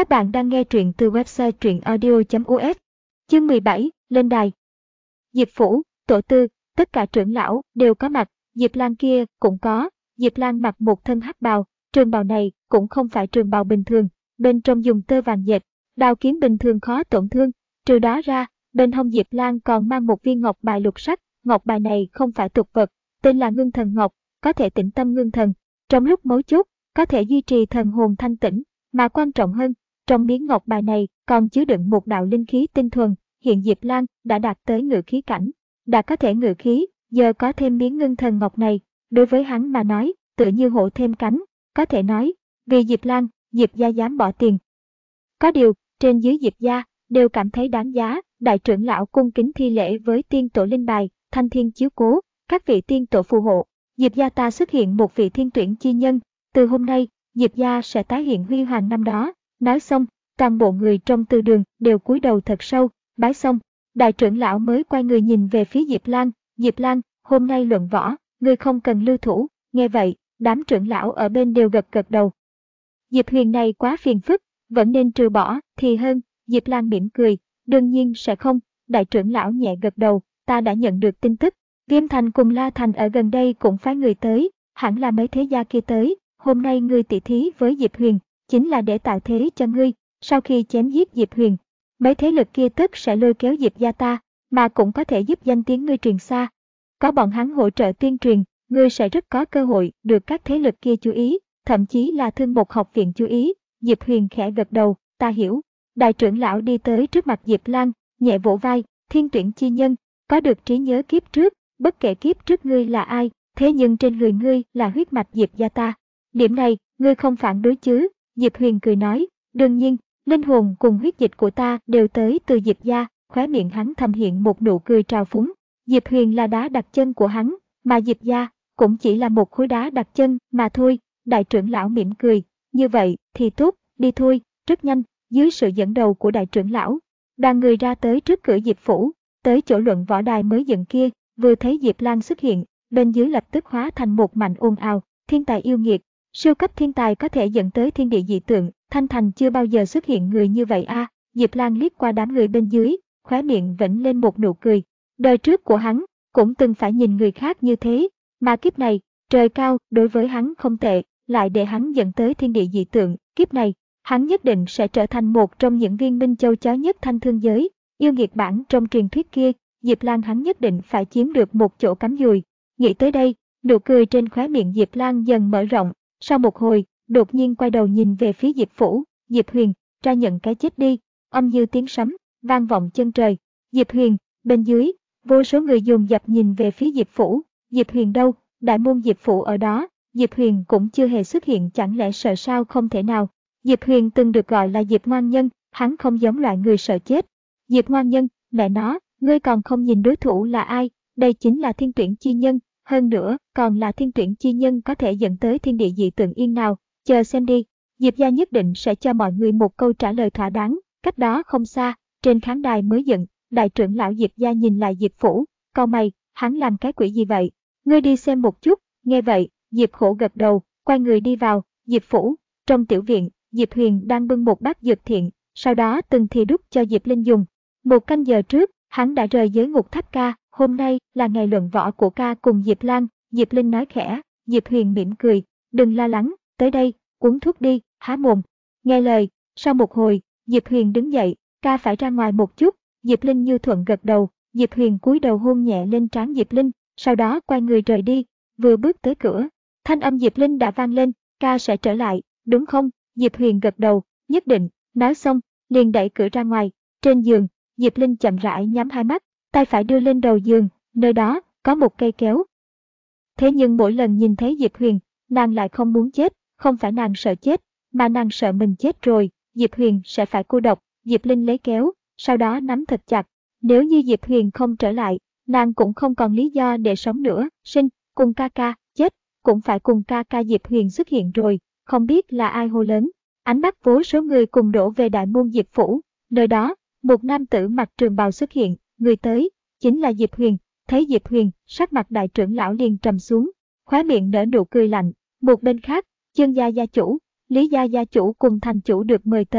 Các bạn đang nghe truyện từ website truyệnaudio.us. Chương 17, lên đài. Diệp phủ, tổ tư, tất cả trưởng lão đều có mặt, Diệp Lan kia cũng có. Diệp Lan mặc một thân hắc bào, trường bào này cũng không phải trường bào bình thường, bên trong dùng tơ vàng dệt, đao kiếm bình thường khó tổn thương. Trừ đó ra, bên hông Diệp Lan còn mang một viên ngọc bài lục sắc, ngọc bài này không phải tục vật, tên là Ngưng Thần Ngọc, có thể tĩnh tâm ngưng thần, trong lúc mấu chốt có thể duy trì thần hồn thanh tĩnh, mà quan trọng hơn, trong miếng ngọc bài này còn chứa đựng một đạo linh khí tinh thuần. Hiện Diệp Lan đã đạt tới ngự khí cảnh, đã có thể ngự khí, giờ có thêm miếng ngưng thần ngọc này, đối với hắn mà nói, tựa như hộ thêm cánh, có thể nói, vì Diệp Lan, Diệp gia dám bỏ tiền. Có điều, trên dưới Diệp gia đều cảm thấy đáng giá. Đại trưởng lão cung kính thi lễ với tiên tổ linh bài, thanh thiên chiếu cố, các vị tiên tổ phù hộ. Diệp gia ta xuất hiện một vị thiên tuyển chi nhân, từ hôm nay, Diệp gia sẽ tái hiện huy hoàng năm đó. Nói xong, toàn bộ người trong từ đường đều cúi đầu thật sâu, bái xong, đại trưởng lão mới quay người nhìn về phía Diệp Lan. Diệp Lan, hôm nay luận võ, ngươi không cần lưu thủ. Nghe vậy, đám trưởng lão ở bên đều gật gật đầu. Diệp Huyền này quá phiền phức, vẫn nên trừ bỏ thì hơn. Diệp Lan mỉm cười, đương nhiên sẽ không. Đại trưởng lão nhẹ gật đầu, ta đã nhận được tin tức, Viêm Thành cùng La Thành ở gần đây cũng phái người tới, hẳn là mấy thế gia kia tới. Hôm nay ngươi tỷ thí với Diệp Huyền, chính là để tạo thế cho ngươi. Sau khi chém giết Diệp Huyền, mấy thế lực kia tất sẽ lôi kéo Diệp gia ta, mà cũng có thể giúp danh tiếng ngươi truyền xa. Có bọn hắn hỗ trợ tuyên truyền, ngươi sẽ rất có cơ hội được các thế lực kia chú ý, thậm chí là Thương Mục học viện chú ý. Diệp Huyền khẽ gật đầu, ta hiểu. Đại trưởng lão đi tới trước mặt Diệp Lan, nhẹ vỗ vai, thiên tuyển chi nhân, có được trí nhớ kiếp trước, bất kể kiếp trước ngươi là ai, thế nhưng trên người ngươi là huyết mạch Diệp gia ta. Điểm này, ngươi không phản đối chứ? Diệp Huyền cười nói, đương nhiên, linh hồn cùng huyết dịch của ta đều tới từ Diệp gia. Khóe miệng hắn thầm hiện một nụ cười trào phúng. Diệp Huyền là đá đặt chân của hắn, mà Diệp gia cũng chỉ là một khối đá đặt chân mà thôi. Đại trưởng lão mỉm cười, như vậy thì tốt, đi thôi. Rất nhanh, dưới sự dẫn đầu của đại trưởng lão, đoàn người ra tới trước cửa Diệp phủ, tới chỗ luận võ đài mới dựng kia. Vừa thấy Diệp Lan xuất hiện, bên dưới lập tức hóa thành một mảnh ồn ào. Thiên tài yêu nghiệt, siêu cấp thiên tài có thể dẫn tới thiên địa dị tượng, Thanh Thành chưa bao giờ xuất hiện người như vậy a. Diệp Lan liếc qua đám người bên dưới, khóe miệng vểnh lên một nụ cười. Đời trước của hắn cũng từng phải nhìn người khác như thế, mà kiếp này, trời cao đối với hắn không tệ, lại để hắn dẫn tới thiên địa dị tượng. Kiếp này, hắn nhất định sẽ trở thành một trong những viên minh châu chói nhất thanh thương giới. Yêu nghiệt bản trong truyền thuyết kia, Diệp Lan hắn nhất định phải chiếm được một chỗ cắm dùi. Nghĩ tới đây, nụ cười trên khóe miệng Diệp Lan dần mở rộng. Sau một hồi, đột nhiên quay đầu nhìn về phía Diệp phủ. Diệp Huyền, ra nhận cái chết đi. Âm như tiếng sấm vang vọng chân trời. Diệp Huyền, bên dưới, vô số người dồn dập nhìn về phía Diệp phủ. Diệp Huyền đâu? Đại môn Diệp phủ ở đó. Diệp Huyền cũng chưa hề xuất hiện, chẳng lẽ sợ sao? Không thể nào. Diệp Huyền từng được gọi là Diệp ngoan nhân, hắn không giống loại người sợ chết. Diệp ngoan nhân, mẹ nó, ngươi còn không nhìn đối thủ là ai? Đây chính là thiên tuyển chi nhân, hơn nữa còn là thiên tuyển chi nhân có thể dẫn tới thiên địa dị tượng yên nào. Chờ xem đi, Diệp gia nhất định sẽ cho mọi người một câu trả lời thỏa đáng. Cách đó không xa, trên khán đài mới dựng, đại trưởng lão Diệp gia nhìn lại Diệp phủ, cau mày, hắn làm cái quỷ gì vậy? Ngươi đi xem một chút. Nghe vậy, Diệp khổ gật đầu, quay người đi vào Diệp phủ. Trong tiểu viện, Diệp Huyền đang bưng một bát dược thiện, sau đó từng thì đút cho Diệp Linh dùng. Một canh giờ trước, hắn đã rời giới ngục tháp ca, hôm nay là ngày luận võ của ca cùng Diệp Lan. Diệp Linh nói khẽ. Diệp Huyền mỉm cười, đừng lo lắng, tới đây, uống thuốc đi, há mồm. Nghe lời, sau một hồi, Diệp Huyền đứng dậy, ca phải ra ngoài một chút. Diệp Linh như thuận gật đầu. Diệp Huyền cúi đầu hôn nhẹ lên trán Diệp Linh, sau đó quay người rời đi. Vừa bước tới cửa, thanh âm Diệp Linh đã vang lên, ca sẽ trở lại, đúng không? Diệp Huyền gật đầu, nhất định. Nói xong, liền đẩy cửa ra ngoài. Trên giường, Diệp Linh chậm rãi nhắm hai mắt, tay phải đưa lên đầu giường, nơi đó có một cây kéo. Thế nhưng mỗi lần nhìn thấy Diệp Huyền, nàng lại không muốn chết. Không phải nàng sợ chết, mà nàng sợ mình chết rồi, Diệp Huyền sẽ phải cô độc. Diệp Linh lấy kéo, sau đó nắm thật chặt. Nếu như Diệp Huyền không trở lại, nàng cũng không còn lý do để sống nữa. Sinh, cùng ca ca, chết, cũng phải cùng ca ca. Diệp Huyền xuất hiện rồi, không biết là ai hô lớn. Ánh mắt vô số người cùng đổ về đại môn Diệp phủ. Nơi đó, một nam tử mặc trường bào xuất hiện, người tới chính là Diệp Huyền. Thấy Diệp Huyền, sắc mặt đại trưởng lão liền trầm xuống, khóe miệng nở nụ cười lạnh. Một bên khác, Chương gia gia chủ, Lý gia gia chủ cùng thành chủ được mời tới.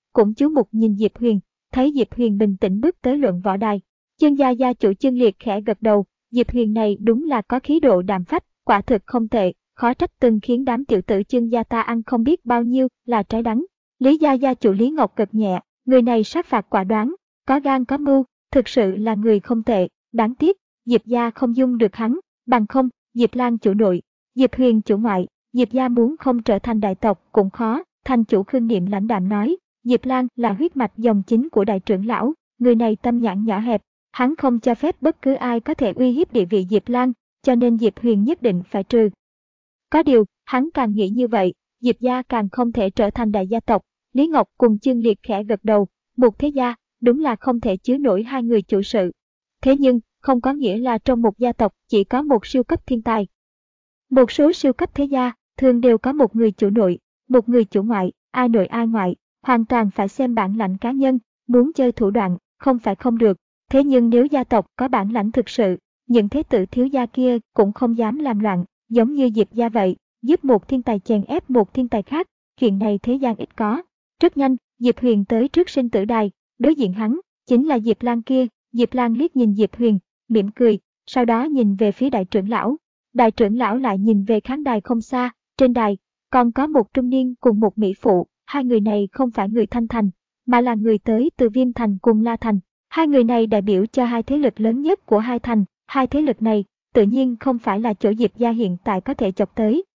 cũng chú mục nhìn Diệp Huyền, thấy Diệp Huyền bình tĩnh bước tới luận võ đài. Chương gia chủ Chương Liệt khẽ gật đầu, Diệp Huyền này đúng là có khí độ đạm phách, quả thực không tệ, khó trách từng khiến đám tiểu tử Chương gia ta ăn không biết bao nhiêu là trái đắng. Lý gia chủ Lý Ngọc gật nhẹ, người này sát phạt quả đoán, có gan có mưu, thực sự là người không tệ, đáng tiếc, Diệp gia không dung được hắn, bằng không, Diệp Lan chủ nội, Diệp Huyền chủ ngoại, Diệp gia muốn không trở thành đại tộc cũng khó. Thành chủ Khương Niệm lãnh đạm nói, Diệp Lan là huyết mạch dòng chính của đại trưởng lão, người này tâm nhãn nhỏ hẹp, hắn không cho phép bất cứ ai có thể uy hiếp địa vị Diệp Lan, cho nên Diệp Huyền nhất định phải trừ. Có điều, hắn càng nghĩ như vậy, Diệp gia càng không thể trở thành đại gia tộc. Lý Ngọc cùng Chương Liệt khẽ gật đầu, một thế gia, đúng là không thể chứa nổi hai người chủ sự. Thế nhưng, không có nghĩa là trong một gia tộc chỉ có một siêu cấp thiên tài. Một số siêu cấp thế gia thường đều có một người chủ nội, một người chủ ngoại, ai nội ai ngoại, hoàn toàn phải xem bản lãnh cá nhân, muốn chơi thủ đoạn, không phải không được. Thế nhưng nếu gia tộc có bản lãnh thực sự, những thế tử thiếu gia kia cũng không dám làm loạn, giống như Diệp gia vậy, giúp một thiên tài chèn ép một thiên tài khác, chuyện này thế gian ít có. Rất nhanh, Diệp Huyền tới trước sinh tử đài, đối diện hắn, chính là Diệp Lan kia. Diệp Lan liếc nhìn Diệp Huyền, mỉm cười, sau đó nhìn về phía đại trưởng lão. Đại trưởng lão lại nhìn về khán đài không xa, trên đài, còn có một trung niên cùng một mỹ phụ, hai người này không phải người Thanh Thành, mà là người tới từ Viêm Thành cùng La Thành. Hai người này đại biểu cho hai thế lực lớn nhất của hai thành, hai thế lực này tự nhiên không phải là chỗ Diệp gia hiện tại có thể chọc tới.